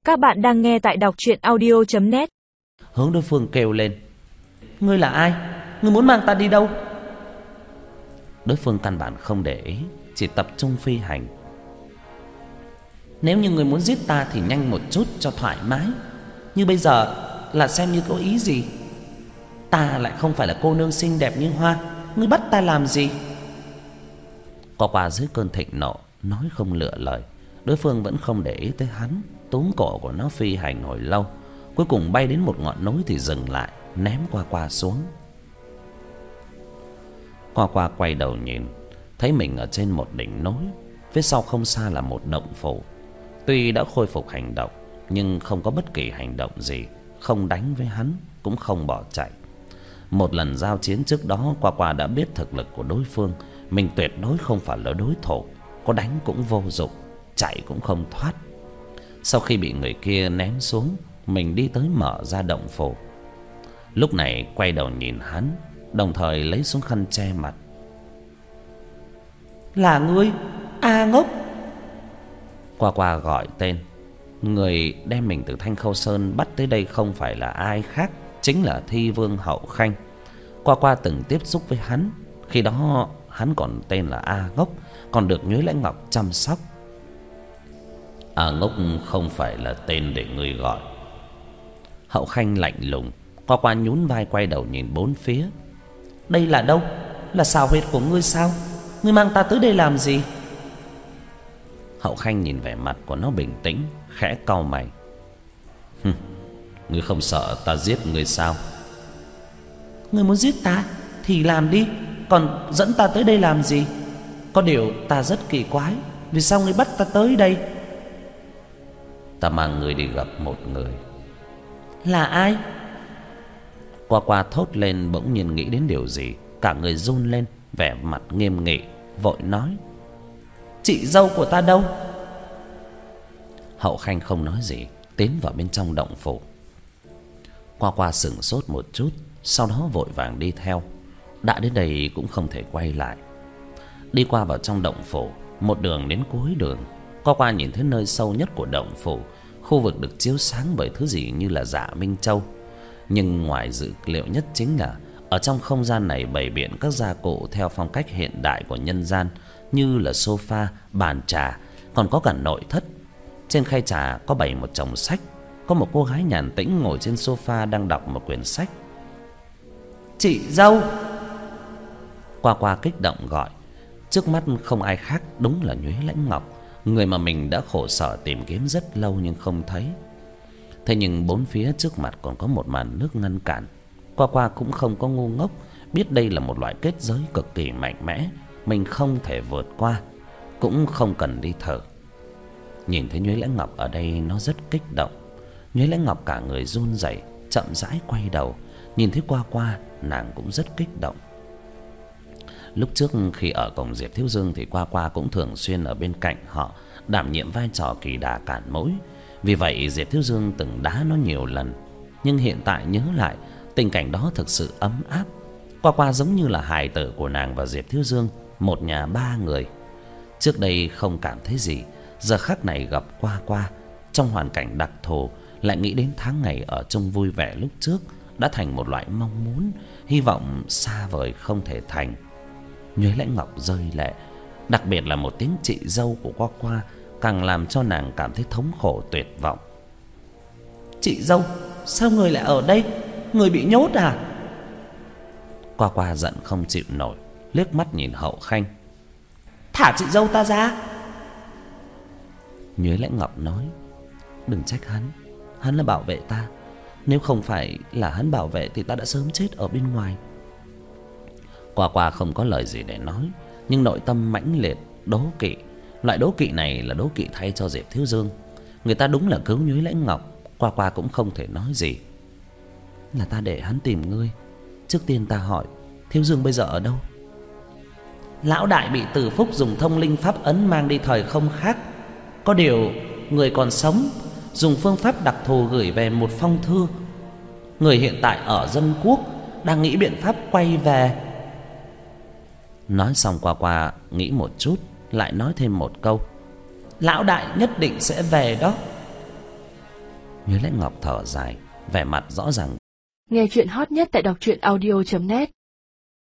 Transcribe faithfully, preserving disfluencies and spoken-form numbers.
Các bạn đang nghe tại đọc truyện audio chấm net. Hướng đối phương kêu lên: Ngươi là ai? Ngươi muốn mang ta đi đâu? Đối phương căn bản không để ý, chỉ tập trung phi hành. Nếu như ngươi muốn giết ta thì nhanh một chút cho thoải mái. Như bây giờ là xem như có ý gì? Ta lại không phải là cô nương xinh đẹp như hoa, ngươi bắt ta làm gì? Qua qua dưới cơn thịnh nộ, nói không lựa lời. Đối phương vẫn không để ý tới hắn, túm cổ của nó phi hành hồi lâu, cuối cùng bay đến một ngọn núi thì dừng lại, ném Qua Qua xuống. Qua Qua quay đầu nhìn, thấy mình ở trên một đỉnh núi, phía sau không xa là một động phủ. Tuy đã khôi phục hành động, nhưng không có bất kỳ hành động gì, không đánh với hắn, cũng không bỏ chạy. Một lần giao chiến trước đó, Qua Qua đã biết thực lực của đối phương, mình tuyệt đối không phải là đối thủ, có đánh cũng vô dụng, chạy cũng không thoát. Sau khi bị người kia ném xuống, mình đi tới mở ra động phủ. Lúc này quay đầu nhìn hắn, đồng thời lấy xuống khăn che mặt. Là ngươi, A Ngốc? Qua Qua gọi tên. Người đem mình từ Thanh Khâu Sơn bắt tới đây không phải là ai khác, chính là Thi Vương Hậu Khanh. Qua Qua từng tiếp xúc với hắn, khi đó hắn còn tên là A Ngốc, còn được Nhuế Lãnh Ngọc chăm sóc. A Ngốc không phải là tên để ngươi gọi. Hậu Khanh lạnh lùng. Qua Qua nhún vai quay đầu nhìn bốn phía. Đây là đâu? Là xào huyệt của ngươi sao? Ngươi mang ta tới đây làm gì? Hậu Khanh nhìn vẻ mặt của nó bình tĩnh, khẽ cau mày. Hừ, ngươi không sợ ta giết ngươi sao? Ngươi muốn giết ta thì làm đi, còn dẫn ta tới đây làm gì? Có điều ta rất kỳ quái, vì sao ngươi bắt ta tới đây? Ta mang ngươi đi gặp một người. Là ai? Qua Qua thốt lên, bỗng nhiên nghĩ đến điều gì, cả người run lên, vẻ mặt nghiêm nghị, vội nói: Chị dâu của ta đâu? Hậu Khanh không nói gì, tiến vào bên trong động phủ. Qua Qua sững sốt một chút, sau đó vội vàng đi theo. Đã đến đây cũng không thể quay lại. Đi qua vào trong động phủ, một đường đến cuối đường, Qua Qua nhìn thấy nơi sâu nhất của động phủ, khu vực được chiếu sáng bởi thứ gì như là Dạ Minh Châu. Nhưng ngoài dự liệu nhất chính là ở trong không gian này bày biện các gia cụ theo phong cách hiện đại của nhân gian, như là sofa, bàn trà, còn có cả nội thất. Trên khay trà có bày một chồng sách, có một cô gái nhàn tĩnh ngồi trên sofa đang đọc một quyển sách. Chị dâu! Qua Qua kích động gọi. Trước mắt không ai khác, đúng là Nhuế Lãnh Ngọc, người mà mình đã khổ sở tìm kiếm rất lâu nhưng không thấy. Thế nhưng bốn phía trước mặt còn có một màn nước ngăn cản. Qua Qua cũng không có ngu ngốc, biết đây là một loại kết giới cực kỳ mạnh mẽ, mình không thể vượt qua, cũng không cần đi thử. Nhìn thấy Nhuế Lãnh Ngọc ở đây, nó rất kích động. Nhuế Lãnh Ngọc cả người run rẩy, chậm rãi quay đầu, nhìn thấy Qua Qua, nàng cũng rất kích động. Lúc trước khi ở cổng Diệp Thiếu Dương thì Qua Qua cũng thường xuyên ở bên cạnh họ, đảm nhiệm vai trò kỳ đà cản mũi. Vì vậy Diệp Thiếu Dương từng đá nó nhiều lần. Nhưng hiện tại nhớ lại, tình cảnh đó thực sự ấm áp. Qua Qua giống như là hài tử của nàng và Diệp Thiếu Dương, một nhà ba người. Trước đây không cảm thấy gì, giờ khắc này gặp Qua Qua trong hoàn cảnh đặc thù, lại nghĩ đến tháng ngày ở chung vui vẻ lúc trước, đã thành một loại mong muốn, hy vọng xa vời không thể thành. Nhuế Lãnh Ngọc rơi lệ, đặc biệt là một tiếng chị dâu của Qua Qua càng làm cho nàng cảm thấy thống khổ tuyệt vọng. Chị dâu, sao người lại ở đây? Người bị nhốt à? Qua Qua giận không chịu nổi, liếc mắt nhìn Hậu Khanh. Thả chị dâu ta ra! Nhuế Lãnh Ngọc nói: Đừng trách hắn, hắn là bảo vệ ta. Nếu không phải là hắn bảo vệ thì ta đã sớm chết ở bên ngoài. Qua Qua không có lời gì để nói, nhưng nội tâm mãnh liệt, đố kỵ. Loại đố kỵ này là đố kỵ thay cho Diệp Thiếu Dương. Người ta đúng là cứu Nhuế Lãnh Ngọc, Qua Qua cũng không thể nói gì. Là ta để hắn tìm ngươi. Trước tiên ta hỏi, Thiếu Dương bây giờ ở đâu? Lão đại bị Từ Phúc dùng thông linh pháp ấn mang đi thời không khác. Có điều người còn sống, dùng phương pháp đặc thù gửi về một phong thư. Người hiện tại ở Dân Quốc, đang nghĩ biện pháp quay về. Nói xong Qua Qua nghĩ một chút, lại nói thêm một câu. Lão đại nhất định sẽ về đó. Nhớ Lãnh Ngọc thở dài, vẻ mặt rõ ràng. Nghe chuyện hot nhất tại đọc truyện audio chấm net.